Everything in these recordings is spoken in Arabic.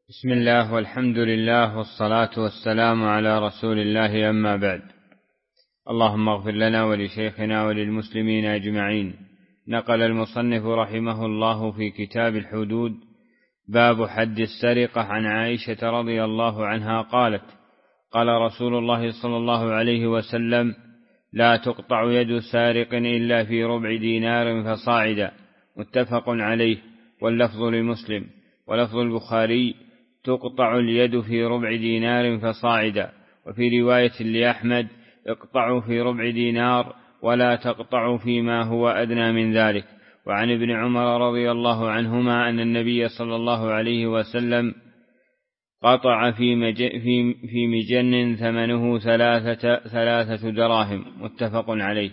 بسم الله والحمد لله والصلاة والسلام على رسول الله، أما بعد. اللهم اغفر لنا ولشيخنا وللمسلمين أجمعين. نقل المصنف رحمه الله في كتاب الحدود باب حد السرقة عن عائشة رضي الله عنها قالت: قال رسول الله صلى الله عليه وسلم: لا تقطع يد سارق إلا في ربع دينار فصاعدا. متفق عليه، واللفظ لمسلم. ولفظ البخاري: تقطع اليد في ربع دينار فصاعدا. وفي رواية لأحمد: اقطعوا في ربع دينار ولا تقطعوا فيما هو أدنى من ذلك. وعن ابن عمر رضي الله عنهما أن النبي صلى الله عليه وسلم قطع في مجن ثمنه ثلاثة دراهم. متفق عليه.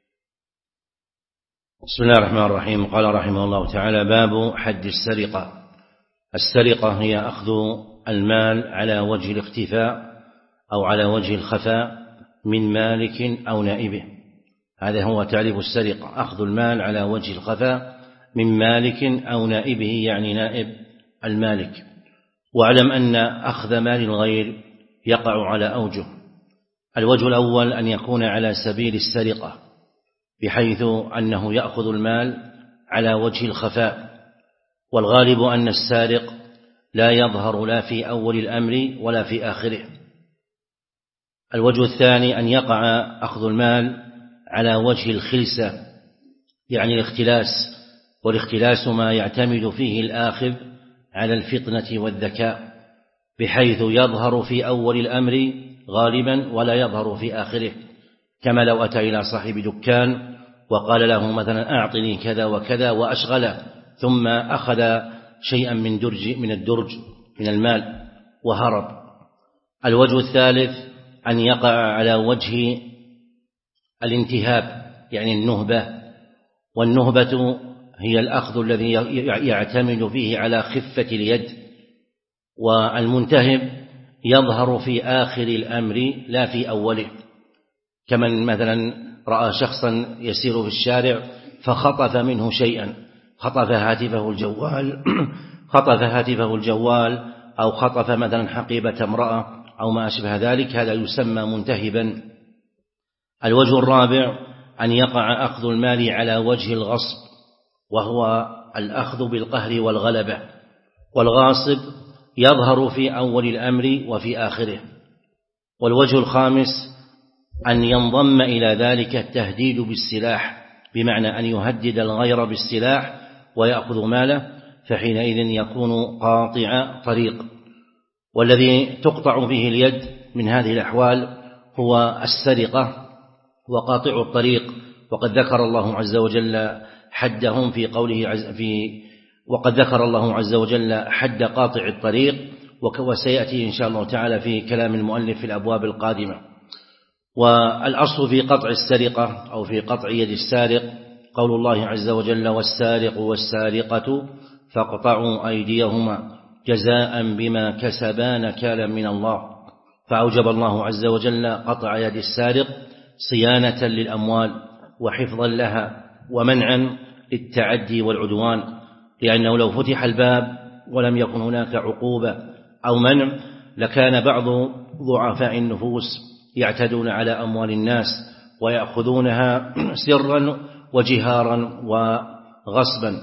بسم الله الرحمن الرحيم. قال رحمه الله تعالى: باب حد السرقة. السرقة هي أخذ المال على وجه الاختفاء أو على وجه الخفاء من مالك أو نائبه. هذا هو تعريف السرقة: أخذ المال على وجه الخفاء من مالك أو نائبه، يعني نائب المالك. واعلم أن أخذ مال الغير يقع على أوجه. الوجه الأول أن يكون على سبيل السرقة، بحيث أنه يأخذ المال على وجه الخفاء، والغالب أن السارق لا يظهر لا في أول الأمر ولا في آخره. الوجه الثاني أن يقع أخذ المال على وجه الخلسة، يعني الاختلاس، والاختلاس ما يعتمد فيه الآخذ على الفطنة والذكاء، بحيث يظهر في أول الأمر غالبا ولا يظهر في آخره، كما لو أتى إلى صاحب دكان وقال له مثلا: أعطني كذا وكذا، وأشغله، ثم أخذ شيئا من الدرج من المال وهرب. الوجه الثالث أن يقع على وجه الانتهاب، يعني النهبة. والنهبة هي الأخذ الذي يعتمد فيه على خفة اليد، والمنتهب يظهر في آخر الأمر لا في أوله، كمن مثلا رأى شخصا يسير في الشارع فخطف منه شيئا، خطف هاتفه الجوال أو خطف مثلا حقيبة امرأة أو ما أشبه ذلك، هذا يسمى منتهبا. الوجه الرابع أن يقع أخذ المال على وجه الغصب، وهو الأخذ بالقهر والغلبة، والغاصب يظهر في أول الأمر وفي آخره. والوجه الخامس أن ينضم إلى ذلك التهديد بالسلاح، بمعنى أن يهدد الغير بالسلاح ويأخذ ماله، فحينئذ يكون قاطع طريق. والذي تقطع به اليد من هذه الأحوال هو السرقة وقاطع الطريق. وقد ذكر الله عز وجل حدهم في قوله وقد ذكر الله عز وجل حد قاطع الطريق، وسيأتي إن شاء الله تعالى في كلام المؤلف في الأبواب القادمة. والأصل في قطع السرقة أو في قطع يد السارق قول الله عز وجل: والسارق والسارقة فاقطعوا أيديهما جزاء بما كسبا نكالا من الله. فأوجب الله عز وجل قطع يد السارق صيانة للأموال وحفظا لها ومنعا للتعدي والعدوان، لأنه لو فتح الباب ولم يكن هناك عقوبة أو منع لكان بعض ضعفاء النفوس يعتدون على أموال الناس ويأخذونها سرا وجهارا وغصبا.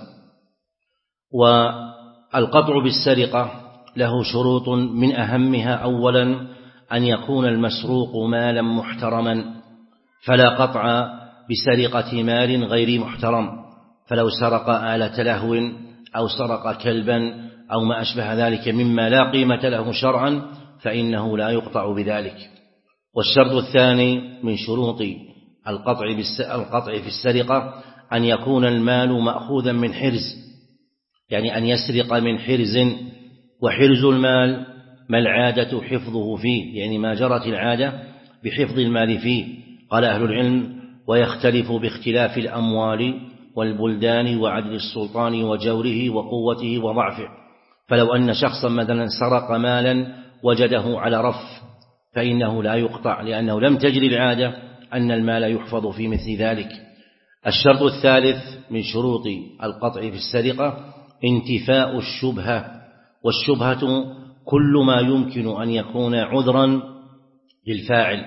والقطع بالسرقة له شروط، من أهمها أولا أن يكون المسروق مالا محترما، فلا قطع بسرقة مال غير محترم، فلو سرق آلة لهو أو سرق كلبا أو ما أشبه ذلك مما لا قيمة له شرعا فإنه لا يقطع بذلك. والشرط الثاني من شروط القطع في السرقة أن يكون المال مأخوذا من حرز، يعني أن يسرق من حرز. وحرز المال ما العادة حفظه فيه، يعني ما جرت العادة بحفظ المال فيه. قال أهل العلم: ويختلف باختلاف الأموال والبلدان وعدل السلطان وجوره وقوته وضعفه. فلو أن شخصا مثلا سرق مالا وجده على رف فإنه لا يقطع، لأنه لم تجري العادة أن المال يحفظ في مثل ذلك. الشرط الثالث من شروط القطع في السرقة انتفاء الشبهة، والشبهة كل ما يمكن أن يكون عذرا للفاعل،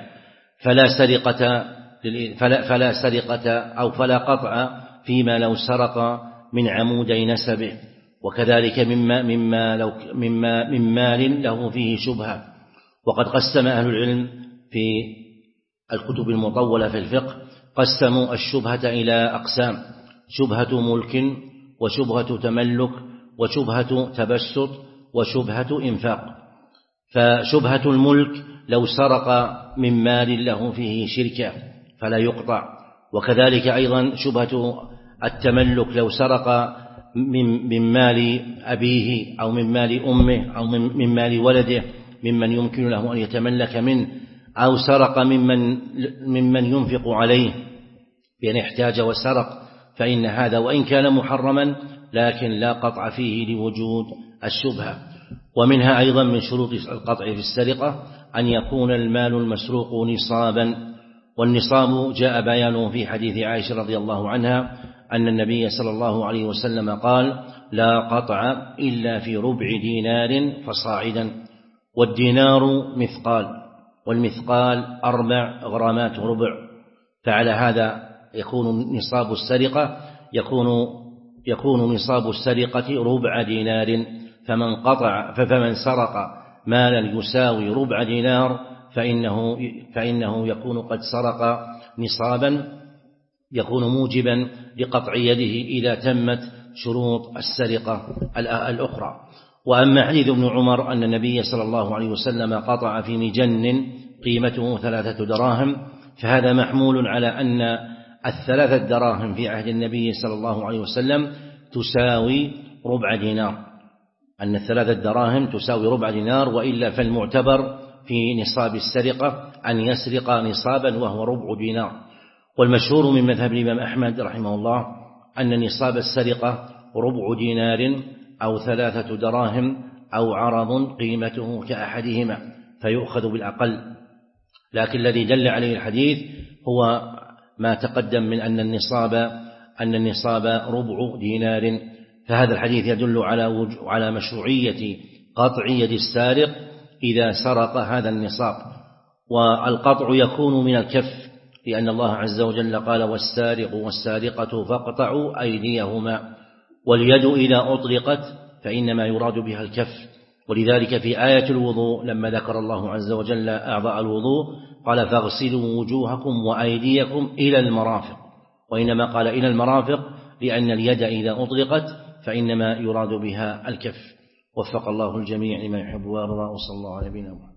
فلا سرقة أو فلا قطع فيما لو سرق من عمودي نسبه، وكذلك من مال له فيه شبهة. وقد قسم أهل العلم في الكتب المطولة في الفقه قسموا الشبهة إلى أقسام: شبهة ملك، وشبهة تملك، وشبهة تبسط، وشبهة إنفاق. فشبهة الملك لو سرق من مال له فيه شركة فلا يقطع، وكذلك أيضا شبهة التملك لو سرق من مال أبيه أو من مال أمه أو من مال ولده ممن يمكن له أن يتملك منه، أو سرق ممن ينفق عليه بأن احتاج وسرق، فإن هذا وإن كان محرما لكن لا قطع فيه لوجود الشبهة. ومنها أيضا من شروط القطع في السرقة أن يكون المال المسروق نصابا، والنصاب جاء بيانه في حديث عائشة رضي الله عنها أن النبي صلى الله عليه وسلم قال: لا قطع إلا في ربع دينار فصاعدا، والدينار مثقال، والمثقال 4 غرامات ربع. فعلى هذا يكون نصاب السرقة ربع دينار، فمن سرق مالا يساوي ربع دينار فإنه يكون قد سرق نصابا يكون موجبا لقطع يده إذا تمت شروط السرقة الأخرى. وأما حديث ابن عمر أن النبي صلى الله عليه وسلم قطع في مجن قيمته 3 دراهم، فهذا محمول على أن 3 دراهم في عهد النبي صلى الله عليه وسلم تساوي ربع دينار، أن 3 دراهم تساوي ربع دينار، وإلا فالمعتبر في نصاب السرقة أن يسرق نصابا وهو ربع دينار. والمشهور من مذهب الإمام أحمد رحمه الله أن نصاب السرقة ربع دينار أو 3 دراهم أو عرض قيمته كأحدهما، فيؤخذ بالأقل. لكن الذي دل عليه الحديث هو ما تقدم من أن النصاب ربع دينار، فهذا الحديث يدل على مشروعية قطع يد السارق إذا سرق هذا النصاب. والقطع يكون من الكف، لأن الله عز وجل قال: والسارق والسارقة فاقطعوا أيديهما. واليد إذا أطلقت فإنما يراد بها الكف، ولذلك في آية الوضوء لما ذكر الله عز وجل أعضاء الوضوء قال: فاغسلوا وجوهكم وأيديكم إلى المرافق، وإنما قال إلى المرافق لأن اليد إذا أطلقت فإنما يراد بها الكف. وفق الله الجميع لما يحب ويرضى، وصلى الله على نبينا محمد.